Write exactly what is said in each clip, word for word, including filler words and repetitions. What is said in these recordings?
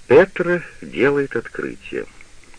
Петра делает открытие.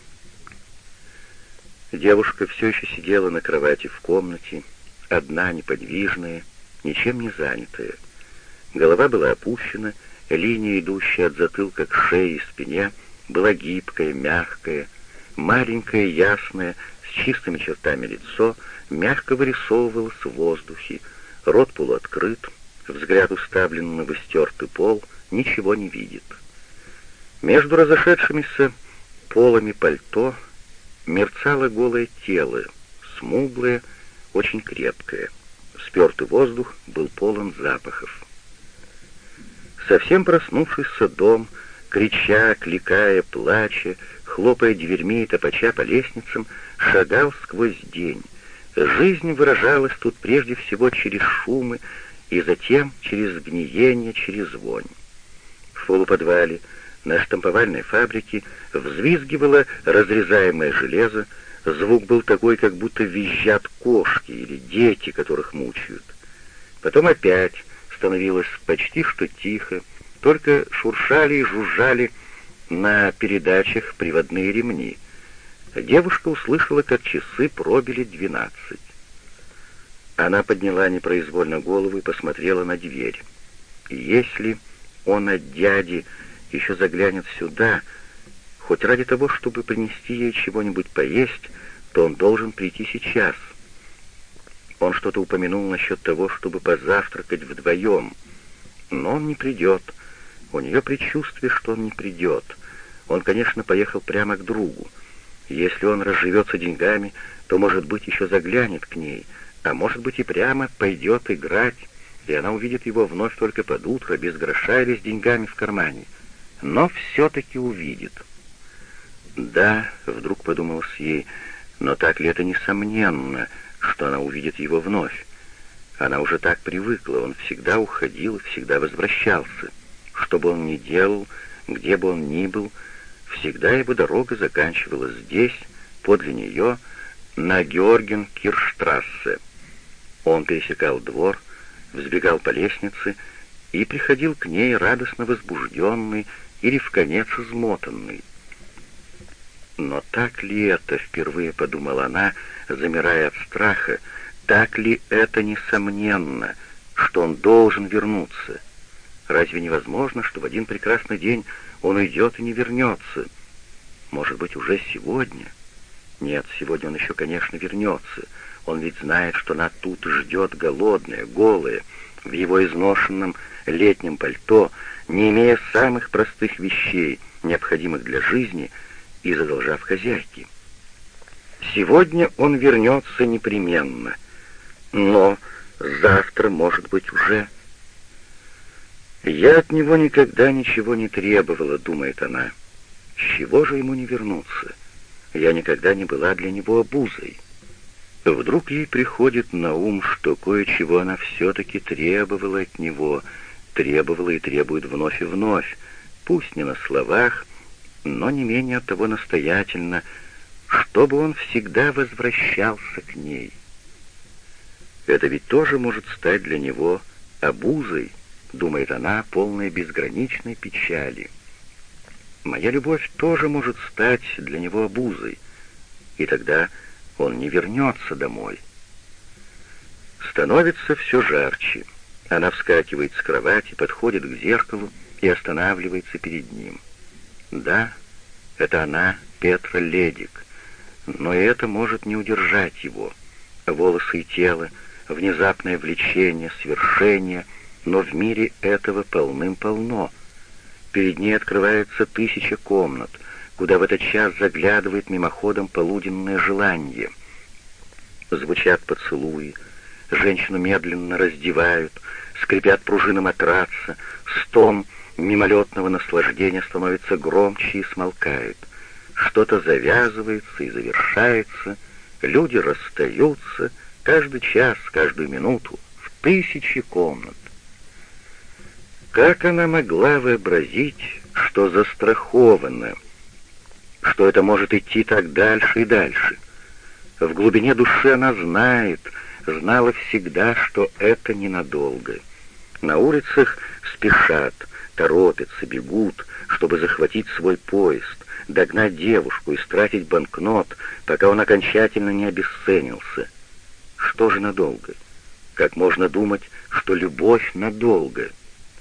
Девушка все еще сидела на кровати в комнате, одна, неподвижная, ничем не занятая. Голова была опущена, линия, идущая от затылка к шее и спине, была гибкая, мягкая, маленькое, ясное, с чистыми чертами лицо мягко вырисовывалось в воздухе, рот полуоткрыт, взгляд уставлен на выстертый пол, ничего не видит. Между разошедшимися полами пальто мерцало голое тело, смуглое, очень крепкое. Спертый воздух был полон запахов. Совсем проснувшийся дом, крича, кликая, плача, хлопая дверьми и топача по лестницам, шагал сквозь день. Жизнь выражалась тут прежде всего через шумы и затем через гниение, через вонь. В полуподвале на штамповальной фабрике взвизгивало разрезаемое железо, звук был такой, как будто визжат кошки или дети, которых мучают. Потом опять становилось почти что тихо, только шуршали и жужжали на передачах приводные ремни. Девушка услышала, как часы пробили двенадцать. Она подняла непроизвольно голову и посмотрела на дверь. Если он от дяди еще заглянет сюда, хоть ради того, чтобы принести ей чего-нибудь поесть, то он должен прийти сейчас. Он что-то упомянул насчет того, чтобы позавтракать вдвоем. Но он не придет. У нее предчувствие, что он не придет. Он, конечно, поехал прямо к другу. Если он разживется деньгами, то, может быть, еще заглянет к ней, а может быть и прямо пойдет играть, и она увидит его вновь только под утро, без гроша или с деньгами в кармане. Но все-таки увидит. Да, вдруг подумалось ей, но так ли это несомненно, что она увидит его вновь? Она уже так привыкла, он всегда уходил и всегда возвращался. Что бы он ни делал, где бы он ни был, всегда его дорога заканчивалась здесь, подле нее, на Георген-Кирштрассе. Он пересекал двор, взбегал по лестнице и приходил к ней радостно возбужденный или вконец измотанный. Но так ли это, впервые подумала она, замирая от страха, так ли это несомненно, что он должен вернуться? Разве невозможно, что в один прекрасный день он уйдет и не вернется? Может быть, уже сегодня? Нет, сегодня он еще, конечно, вернется. Он ведь знает, что она тут ждет голодная, голая, в его изношенном летнем пальто, не имея самых простых вещей, необходимых для жизни, и задолжав хозяйке. Сегодня он вернется непременно, но завтра, может быть, уже... «Я от него никогда ничего не требовала», — думает она. «С чего же ему не вернуться? Я никогда не была для него обузой». Вдруг ей приходит на ум, что кое-чего она все-таки требовала от него, требовала и требует вновь и вновь, пусть не на словах, но не менее от того настоятельно, чтобы он всегда возвращался к ней. Это ведь тоже может стать для него обузой, думает она, полная безграничной печали. Моя любовь тоже может стать для него обузой, и тогда он не вернется домой. Становится все жарче. Она вскакивает с кровати, подходит к зеркалу и останавливается перед ним. Да, это она, Петра Ледик, но и это может не удержать его. Волосы и тело, внезапное влечение, свершение, но в мире этого полным-полно. Перед ней открывается тысяча комнат, куда в этот час заглядывает мимоходом полуденное желание. Звучат поцелуи, женщину медленно раздевают, скрипят пружины матраца, стон мимолетного наслаждения становится громче и смолкает. Что-то завязывается и завершается, люди расстаются, каждый час, каждую минуту, в тысячи комнат. Как она могла вообразить, что застрахована, что это может идти так дальше и дальше? В глубине души она знает, знала всегда, что это ненадолго. На улицах спешат, торопятся, бегут, чтобы захватить свой поезд, догнать девушку и стратить банкнот, пока он окончательно не обесценился. Что же надолго? Как можно думать, что любовь надолго?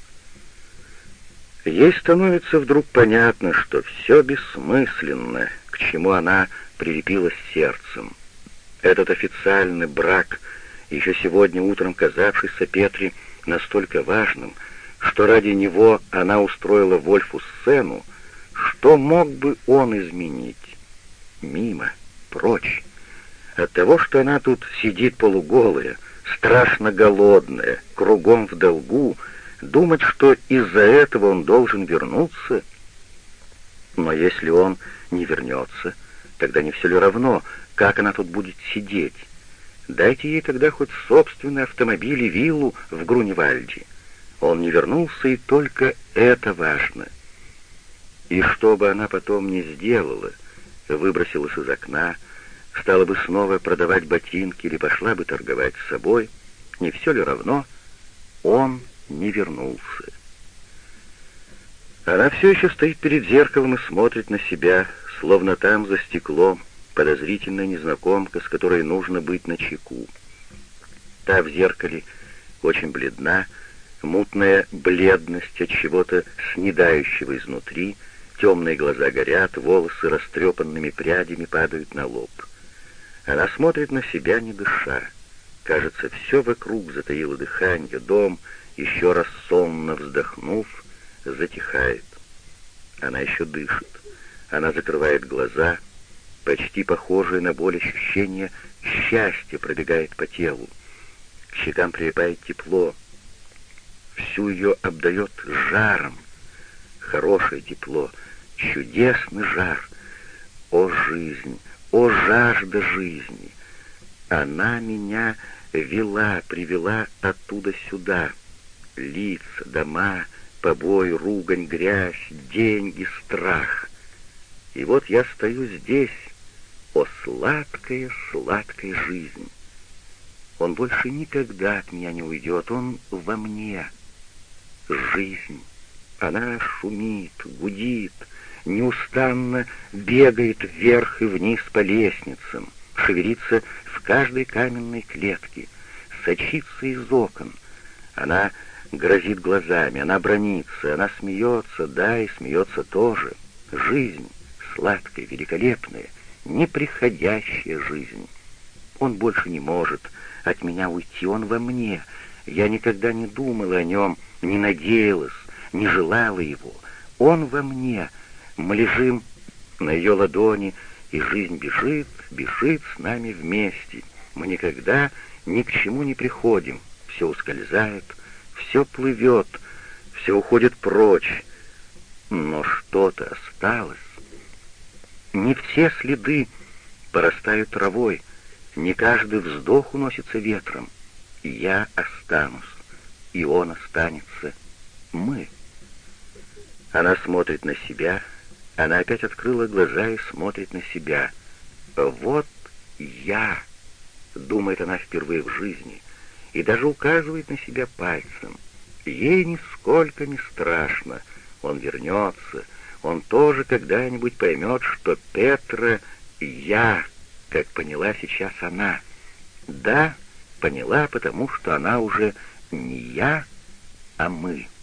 Ей становится вдруг понятно, что все бессмысленно, к чему она прилепилась сердцем. Этот официальный брак, еще сегодня утром казавшийся Петре настолько важным, что ради него она устроила Вольфу сцену, что мог бы он изменить? Мимо, прочь. От того, что она тут сидит полуголая, страшно голодная, кругом в долгу, думать, что из-за этого он должен вернуться? Но если он не вернется, тогда не все ли равно, как она тут будет сидеть? Дайте ей тогда хоть собственный автомобиль и виллу в Груневальде. Он не вернулся, и только это важно. И что бы она потом ни сделала, выбросилась из окна, стала бы снова продавать ботинки или пошла бы торговать с собой, не все ли равно, он не вернулся. Она все еще стоит перед зеркалом и смотрит на себя, словно там за стеклом подозрительная незнакомка, с которой нужно быть начеку. Та в зеркале очень бледна, мутная бледность от чего-то снедающего изнутри, темные глаза горят, волосы растрепанными прядями падают на лоб. Она смотрит на себя, не дыша. Кажется, все вокруг затаило дыхание, дом, еще раз сонно вздохнув, затихает. Она еще дышит. Она закрывает глаза, почти похожее на боль ощущение счастья пробегает по телу. К щекам прилипает тепло. Всю ее обдает жаром. Хорошее тепло, чудесный жар. О, жизнь! О, жажда жизни! Она меня вела, привела оттуда сюда. Лица, дома, побои, ругань, грязь, деньги, страх. И вот я стою здесь, о, сладкая, сладкая жизнь. Он больше никогда от меня не уйдет, он во мне. Жизнь. Она шумит, гудит, неустанно бегает вверх и вниз по лестницам, шевелится в каждой каменной клетке, сочится из окон. Она грозит глазами, она бранится, она смеется, да, и смеется тоже. Жизнь, сладкая, великолепная, неприходящая жизнь. Он больше не может от меня уйти, он во мне. Я никогда не думала о нем, не надеялась, не желала его. Он во мне. Мы лежим на ее ладони, и жизнь бежит, бежит с нами вместе. Мы никогда ни к чему не приходим. Все ускользает, все плывет, все уходит прочь. Но что-то осталось. Не все следы порастают травой, не каждый вздох уносится ветром. Я останусь, и он останется. Мы. Она смотрит на себя, она опять открыла глаза и смотрит на себя. «Вот я», — думает она впервые в жизни, и даже указывает на себя пальцем. Ей нисколько не страшно. Он вернется, он тоже когда-нибудь поймет, что Петра — я, как поняла сейчас она. Да, поняла, потому что она уже не я, а мы.